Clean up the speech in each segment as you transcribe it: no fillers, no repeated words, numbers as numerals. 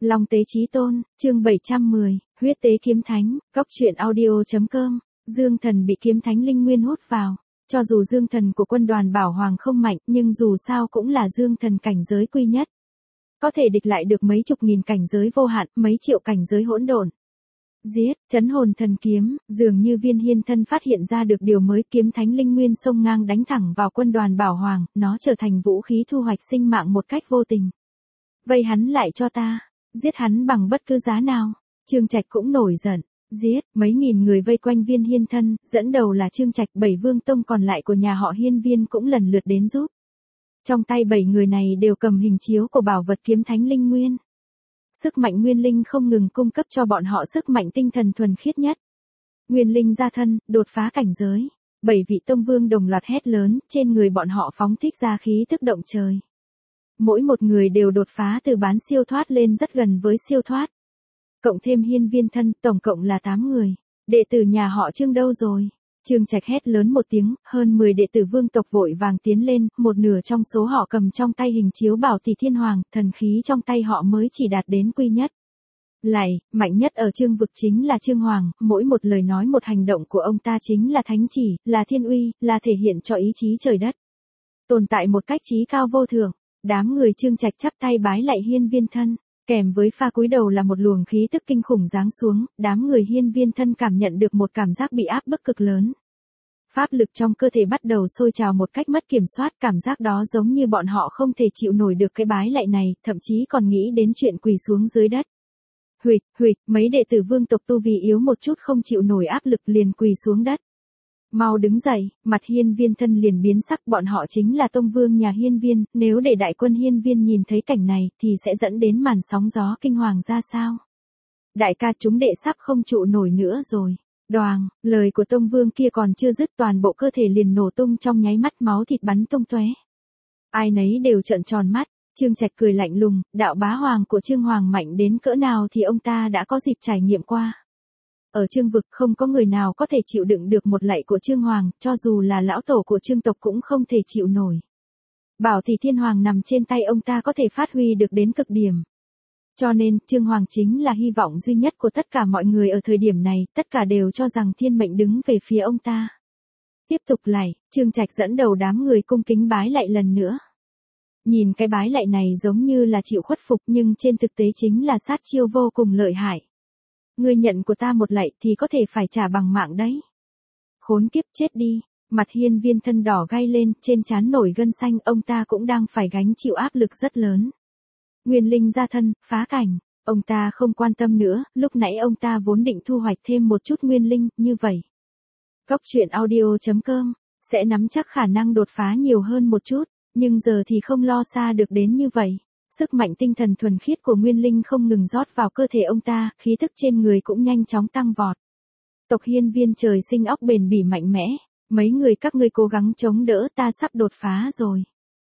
Long Tế Chí Tôn, chương 710, huyết tế kiếm thánh, góc truyện audio.com, Dương Thần bị kiếm thánh linh nguyên hút vào. Cho dù Dương Thần của quân đoàn Bảo Hoàng không mạnh, nhưng dù sao cũng là Dương Thần cảnh giới quy nhất. Có thể địch lại được mấy chục nghìn cảnh giới vô hạn, mấy triệu cảnh giới hỗn độn. Giết, chấn hồn thần kiếm, dường như Viên Hiên Thân phát hiện ra được điều mới, kiếm thánh linh nguyên xông ngang đánh thẳng vào quân đoàn Bảo Hoàng, nó trở thành vũ khí thu hoạch sinh mạng một cách vô tình. Vây hắn lại cho ta, giết hắn bằng bất cứ giá nào. Trương Trạch cũng nổi giận, giết, mấy nghìn người vây quanh Viên Hiên Thân, dẫn đầu là Trương Trạch, 7 vương tông còn lại của nhà họ Hiên Viên cũng lần lượt đến giúp. Trong tay 7 người này đều cầm hình chiếu của bảo vật kiếm thánh linh nguyên. Sức mạnh nguyên linh không ngừng cung cấp cho bọn họ sức mạnh tinh thần thuần khiết nhất. Nguyên linh ra thân, đột phá cảnh giới. 7 vị tông vương đồng loạt hét lớn, trên người bọn họ phóng thích ra khí tức động trời. Mỗi một người đều đột phá từ bán siêu thoát lên rất gần với siêu thoát. Cộng thêm Hiên Viên Thân, tổng cộng là 8 người. Đệ tử nhà họ Trương đâu rồi? Trương Trạch hét lớn một tiếng, hơn 10 đệ tử vương tộc vội vàng tiến lên, một nửa trong số họ cầm trong tay hình chiếu bảo tỷ thiên hoàng, thần khí trong tay họ mới chỉ đạt đến quy nhất. Lại, mạnh nhất ở Trương vực chính là Trương Hoàng, mỗi một lời nói một hành động của ông ta chính là thánh chỉ, là thiên uy, là thể hiện cho ý chí trời đất. Tồn tại một cách chí cao vô thượng, đám người Trương Trạch chắp tay bái lại Hiên Viên Thân. Kèm với pha cúi đầu là một luồng khí tức kinh khủng giáng xuống, đám người Hiên Viên Thân cảm nhận được một cảm giác bị áp bức cực lớn. Pháp lực trong cơ thể bắt đầu sôi trào một cách mất kiểm soát, cảm giác đó giống như bọn họ không thể chịu nổi được cái bái lại này, thậm chí còn nghĩ đến chuyện quỳ xuống dưới đất. Huỵch, mấy đệ tử vương tộc tu vi yếu một chút không chịu nổi áp lực liền quỳ xuống đất. Mau đứng dậy, mặt Hiên Viên Thân liền biến sắc, bọn họ chính là tông vương nhà Hiên Viên, nếu để đại quân Hiên Viên nhìn thấy cảnh này thì sẽ dẫn đến màn sóng gió kinh hoàng ra sao. Đại ca, chúng đệ sắp không trụ nổi nữa rồi. Đoàng, lời của tông vương kia còn chưa dứt, toàn bộ cơ thể liền nổ tung trong nháy mắt, máu thịt bắn tung tóe. Ai nấy đều trợn tròn mắt. Trương Trạch cười lạnh lùng, đạo bá hoàng của Trương Hoàng mạnh đến cỡ nào thì ông ta đã có dịp trải nghiệm qua. Ở Trương vực không có người nào có thể chịu đựng được một lạy của Trương Hoàng, cho dù là lão tổ của Trương tộc cũng không thể chịu nổi. Bảo tỷ thiên hoàng nằm trên tay ông ta có thể phát huy được đến cực điểm. Cho nên, Trương Hoàng chính là hy vọng duy nhất của tất cả mọi người ở thời điểm này, tất cả đều cho rằng thiên mệnh đứng về phía ông ta. Tiếp tục lạy, Trương Trạch dẫn đầu đám người cung kính bái lại lần nữa. Nhìn cái bái lại này giống như là chịu khuất phục, nhưng trên thực tế chính là sát chiêu vô cùng lợi hại. Ngươi nhận của ta một lạy thì có thể phải trả bằng mạng đấy. Khốn kiếp, chết đi. Mặt Hiên Viên Thân đỏ gay lên, trên trán nổi gân xanh, ông ta cũng đang phải gánh chịu áp lực rất lớn. Nguyên linh ra thân, phá cảnh. Ông ta không quan tâm nữa, lúc nãy ông ta vốn định thu hoạch thêm một chút nguyên linh, như vậy. Góc truyện audio.com, sẽ nắm chắc khả năng đột phá nhiều hơn một chút, nhưng giờ thì không lo xa được đến như vậy. Sức mạnh tinh thần thuần khiết của nguyên linh không ngừng rót vào cơ thể ông ta, khí thức trên người cũng nhanh chóng tăng vọt. Tộc Hiên Viên trời sinh óc bền bỉ mạnh mẽ, mấy người các ngươi cố gắng chống đỡ, ta sắp đột phá rồi.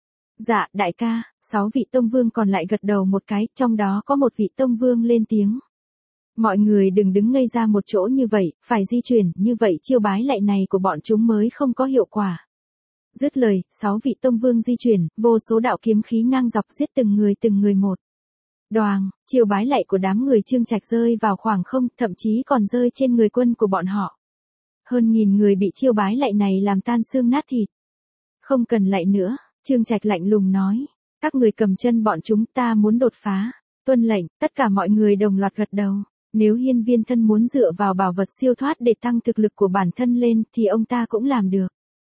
Dạ, đại ca. 6 vị tông vương còn lại gật đầu một cái, trong đó có một vị tông vương lên tiếng. Mọi người đừng đứng ngây ra một chỗ như vậy, phải di chuyển, như vậy chiêu bái lạy này của bọn chúng mới không có hiệu quả. Dứt lời, 6 vị tông vương di chuyển, vô số đạo kiếm khí ngang dọc giết từng người một. Đoàng, chiêu bái lạy của đám người Trương Trạch rơi vào khoảng không, thậm chí còn rơi trên người quân của bọn họ. Hơn nghìn người bị chiêu bái lạy này làm tan xương nát thịt. Không cần lạy nữa, Trương Trạch lạnh lùng nói. Các người cầm chân bọn chúng, ta muốn đột phá. Tuân lệnh, tất cả mọi người đồng loạt gật đầu. Nếu Hiên Viên Thân muốn dựa vào bảo vật siêu thoát để tăng thực lực của bản thân lên thì ông ta cũng làm được.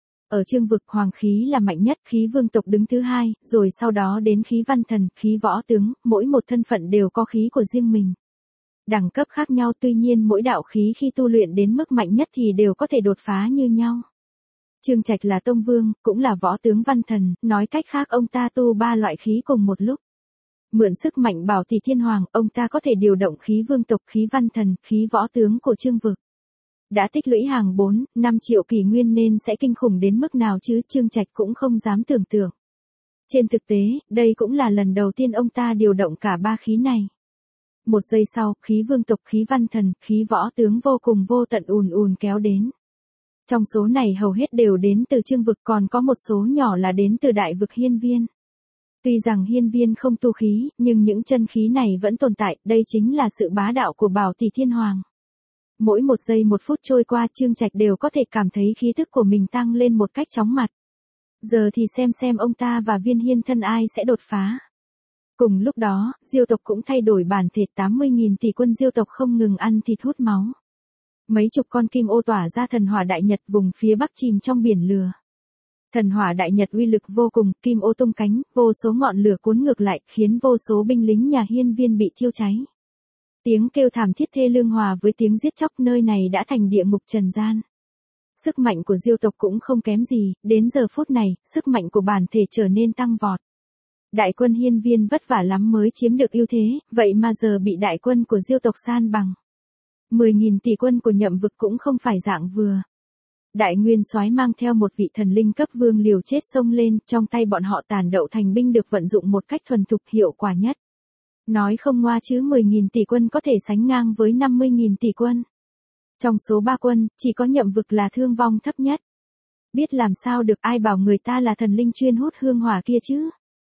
Ở Trương vực hoàng khí là mạnh nhất, khí vương tộc đứng thứ hai, rồi sau đó đến khí văn thần, khí võ tướng, mỗi một thân phận đều có khí của riêng mình. Đẳng cấp khác nhau, tuy nhiên mỗi đạo khí khi tu luyện đến mức mạnh nhất thì đều có thể đột phá như nhau. Trương Trạch là tông vương, cũng là võ tướng văn thần, nói cách khác ông ta tu 3 loại khí cùng một lúc. Mượn sức mạnh bảo tỷ thiên hoàng, ông ta có thể điều động khí vương tộc, khí văn thần, khí võ tướng của Trương vực. Đã tích lũy hàng 4-5 triệu kỷ nguyên nên sẽ kinh khủng đến mức nào chứ, Trương Trạch cũng không dám tưởng tượng. Trên thực tế, đây cũng là lần đầu tiên ông ta điều động cả 3 khí này. Một giây sau, khí vương tộc, khí văn thần, khí võ tướng vô cùng vô tận ùn kéo đến. Trong số này hầu hết đều đến từ Trương vực, còn có một số nhỏ là đến từ đại vực Hiên Viên. Tuy rằng hiên viên không tu khí, nhưng những chân khí này vẫn tồn tại, đây chính là sự bá đạo của Bảo Tỷ Thiên Hoàng. Mỗi một giây một phút trôi qua Trương Trạch đều có thể cảm thấy khí thức của mình tăng lên một cách chóng mặt. Giờ thì xem ông ta và Viên Hiên thân ai sẽ đột phá. Cùng lúc đó, Diêu tộc cũng thay đổi bản thể 80.000 tỷ quân Diêu tộc không ngừng ăn thịt hút máu. Mấy chục con kim ô tỏa ra thần hỏa đại nhật vùng phía bắc chìm trong biển lửa. Thần hỏa đại nhật uy lực vô cùng, kim ô tung cánh, vô số ngọn lửa cuốn ngược lại, khiến vô số binh lính nhà hiên viên bị thiêu cháy. Tiếng kêu thảm thiết thê lương hòa với tiếng giết chóc, nơi này đã thành địa ngục trần gian. Sức mạnh của Diêu tộc cũng không kém gì, đến giờ phút này, sức mạnh của bản thể trở nên tăng vọt. Đại quân hiên viên vất vả lắm mới chiếm được ưu thế, vậy mà giờ bị đại quân của Diêu tộc san bằng. 10.000 tỷ quân của Nhậm Vực cũng không phải dạng vừa. Đại Nguyên Soái mang theo một vị thần linh cấp vương liều chết xông lên, trong tay bọn họ tàn đậu thành binh được vận dụng một cách thuần thục hiệu quả nhất. Nói không ngoa chứ 10.000 tỷ quân có thể sánh ngang với 50.000 tỷ quân. Trong số 3 quân, chỉ có Nhậm Vực là thương vong thấp nhất. Biết làm sao được, ai bảo người ta là thần linh chuyên hút hương hỏa kia chứ.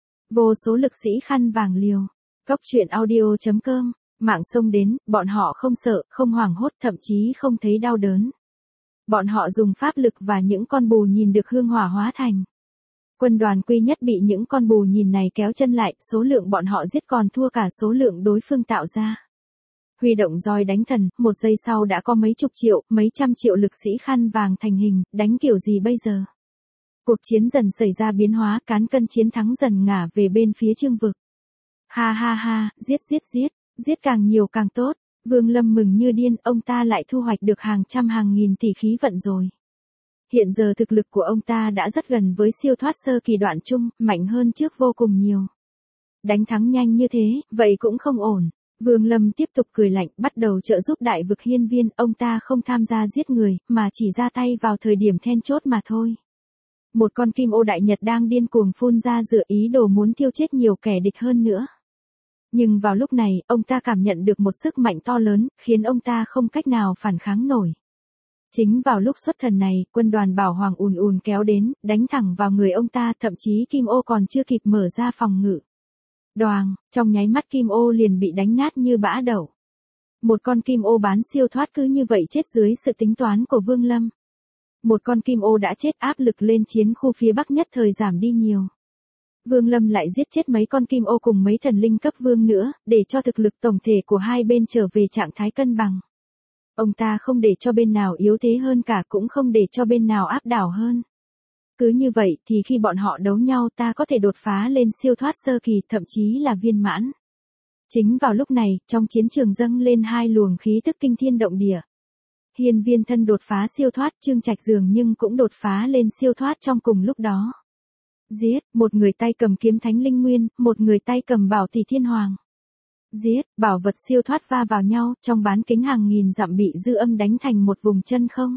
Vô số lực sĩ khăn vàng liều. Cóc truyện audio.com, mạng xông đến, bọn họ không sợ, không hoảng hốt, thậm chí không thấy đau đớn. Bọn họ dùng pháp lực và những con bù nhìn được hương hỏa hóa thành. Quân đoàn Quy Nhất bị những con bù nhìn này kéo chân lại, số lượng bọn họ giết còn thua cả số lượng đối phương tạo ra. Huy động roi đánh thần, một giây sau đã có mấy chục triệu, mấy trăm triệu lực sĩ khăn vàng thành hình, đánh kiểu gì bây giờ? Cuộc chiến dần xảy ra biến hóa, cán cân chiến thắng dần ngả về bên phía Trương Vực. Ha ha ha, giết càng nhiều càng tốt. Vương Lâm mừng như điên, ông ta lại thu hoạch được hàng trăm hàng nghìn tỷ khí vận rồi. Hiện giờ thực lực của ông ta đã rất gần với siêu thoát sơ kỳ đoạn trung, mạnh hơn trước vô cùng nhiều. Đánh thắng nhanh như thế, vậy cũng không ổn. Vương Lâm tiếp tục cười lạnh, bắt đầu trợ giúp đại vực hiên viên, ông ta không tham gia giết người, mà chỉ ra tay vào thời điểm then chốt mà thôi. Một con kim ô đại nhật đang điên cuồng phun ra dựa ý đồ muốn tiêu chết nhiều kẻ địch hơn nữa. Nhưng vào lúc này, ông ta cảm nhận được một sức mạnh to lớn, khiến ông ta không cách nào phản kháng nổi. Chính vào lúc xuất thần này, quân đoàn Bảo Hoàng ùn ùn kéo đến, đánh thẳng vào người ông ta, thậm chí kim ô còn chưa kịp mở ra phòng ngự. Đoàng, trong nháy mắt kim ô liền bị đánh nát như bã đậu. Một con kim ô bán siêu thoát cứ như vậy chết dưới sự tính toán của Vương Lâm. Một con kim ô đã chết, áp lực lên chiến khu phía Bắc nhất thời giảm đi nhiều. Vương Lâm lại giết chết mấy con kim ô cùng mấy thần linh cấp vương nữa, để cho thực lực tổng thể của hai bên trở về trạng thái cân bằng. Ông ta không để cho bên nào yếu thế hơn cả, cũng không để cho bên nào áp đảo hơn. Cứ như vậy thì khi bọn họ đấu nhau ta có thể đột phá lên siêu thoát sơ kỳ, thậm chí là viên mãn. Chính vào lúc này, trong chiến trường dâng lên hai luồng khí tức kinh thiên động địa. Hiên viên thân đột phá siêu thoát, Trương Trạch dường nhưng cũng đột phá lên siêu thoát trong cùng lúc đó. Giết, một người tay cầm kiếm thánh linh nguyên, một người tay cầm bảo tỷ thiên hoàng. Giết, bảo vật siêu thoát va vào nhau, trong bán kính hàng nghìn dặm bị dư âm đánh thành một vùng chân không.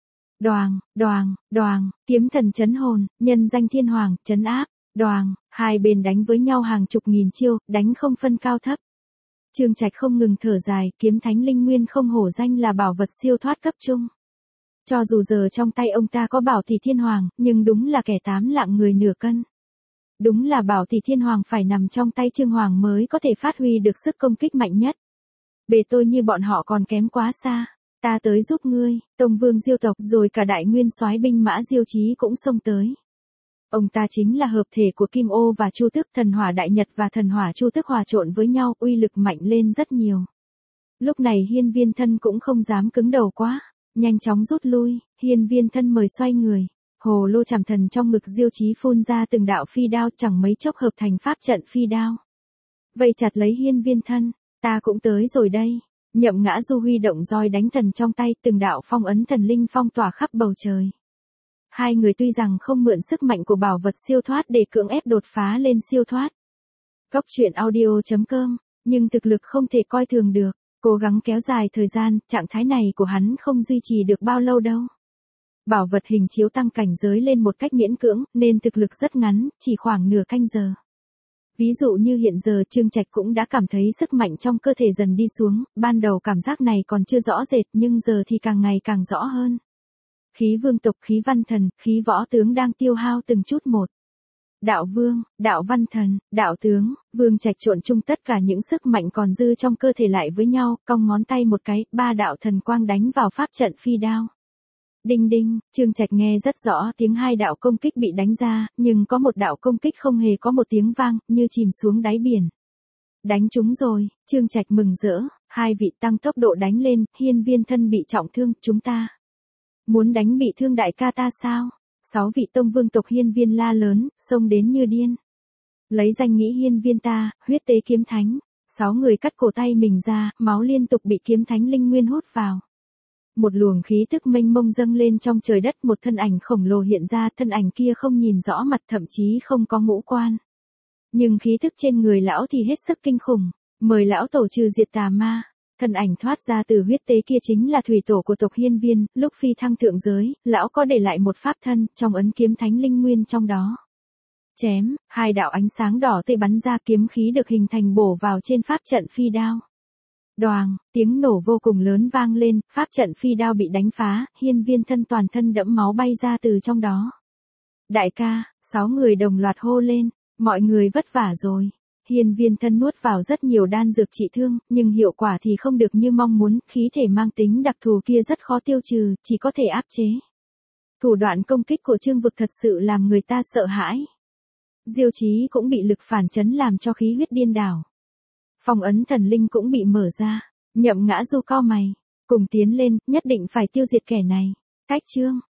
Đoàng, kiếm thần chấn hồn, nhân danh thiên hoàng, chấn áp, đoàng, hai bên đánh với nhau hàng chục nghìn chiêu, đánh không phân cao thấp. Trương Trạch không ngừng thở dài, kiếm thánh linh nguyên không hổ danh là bảo vật siêu thoát cấp trung. Cho dù giờ trong tay ông ta có bảo tỷ thiên hoàng, nhưng đúng là kẻ tám lạng người nửa cân. Đúng là bảo tỷ thiên hoàng phải nằm trong tay Trương Hoàng mới có thể phát huy được sức công kích mạnh nhất. Bề tôi như bọn họ còn kém quá xa. Ta tới giúp ngươi, Tông Vương Diêu tộc rồi cả đại nguyên soái binh mã Diêu Chí cũng xông tới. Ông ta chính là hợp thể của Kim Ô và Chu Tước, thần hỏa đại nhật và thần hỏa Chu Tước hòa trộn với nhau, uy lực mạnh lên rất nhiều. Lúc này hiên viên thân cũng không dám cứng đầu quá, nhanh chóng rút lui, hiên viên thân mời xoay người. Hồ lô chảm thần trong ngực Diêu Chí phun ra từng đạo phi đao, chẳng mấy chốc hợp thành pháp trận phi đao. Vây chặt lấy hiên viên thân, ta cũng tới rồi đây. Nhậm Ngã Du huy động roi đánh thần trong tay, từng đạo phong ấn thần linh phong tỏa khắp bầu trời. Hai người tuy rằng không mượn sức mạnh của bảo vật siêu thoát để cưỡng ép đột phá lên siêu thoát. Cóc truyện audio.com, nhưng thực lực không thể coi thường được, cố gắng kéo dài thời gian, trạng thái này của hắn không duy trì được bao lâu đâu. Bảo vật hình chiếu tăng cảnh giới lên một cách miễn cưỡng, nên thực lực rất ngắn, chỉ khoảng nửa canh giờ. Ví dụ như hiện giờ Trương Trạch cũng đã cảm thấy sức mạnh trong cơ thể dần đi xuống, ban đầu cảm giác này còn chưa rõ rệt nhưng giờ thì càng ngày càng rõ hơn. Khí vương tộc, khí văn thần, khí võ tướng đang tiêu hao từng chút một. đạo vương, đạo văn thần, đạo tướng, Vương Trạch trộn chung tất cả những sức mạnh còn dư trong cơ thể lại với nhau, cong ngón tay một cái, 3 đạo thần quang đánh vào pháp trận phi đao. Đinh đinh, Trương Trạch nghe rất rõ tiếng 2 đạo công kích bị đánh ra, nhưng có một đạo công kích không hề có một tiếng vang, như chìm xuống đáy biển. Đánh chúng rồi, Trương Trạch mừng rỡ, 2 vị tăng tốc độ đánh lên, Hiên Viên thân bị trọng thương, chúng ta muốn đánh bị thương đại ca ta sao? 6 vị tông vương tộc Hiên Viên la lớn, xông đến như điên. Lấy danh nghĩ Hiên Viên ta, huyết tế kiếm thánh. 6 người cắt cổ tay mình ra, máu liên tục bị kiếm thánh linh nguyên hút vào. Một luồng khí tức mênh mông dâng lên trong trời đất, một thân ảnh khổng lồ hiện ra, thân ảnh kia không nhìn rõ mặt, thậm chí không có ngũ quan. Nhưng khí tức trên người lão thì hết sức kinh khủng, mời lão tổ trừ diệt tà ma. Thân ảnh thoát ra từ huyết tế kia chính là thủy tổ của tộc Hiên Viên, lúc phi thăng thượng giới, lão có để lại một pháp thân, trong ấn kiếm thánh linh nguyên trong đó. Chém, 2 đạo ánh sáng đỏ tươi bắn ra, kiếm khí được hình thành bổ vào trên pháp trận phi đao. Đoàng, tiếng nổ vô cùng lớn vang lên, pháp trận phi đao bị đánh phá, Hiên Viên thân toàn thân đẫm máu bay ra từ trong đó. Đại ca, 6 người đồng loạt hô lên, mọi người vất vả rồi. Hiên Viên thân nuốt vào rất nhiều đan dược trị thương, nhưng hiệu quả thì không được như mong muốn, khí thể mang tính đặc thù kia rất khó tiêu trừ, chỉ có thể áp chế. Thủ đoạn công kích của Trương Vực thật sự làm người ta sợ hãi. Diêu Chí cũng bị lực phản chấn làm cho khí huyết điên đảo. Phong ấn thần linh cũng bị mở ra, Nhậm Ngã Du cau mày, cùng tiến lên, nhất định phải tiêu diệt kẻ này. Cách Trương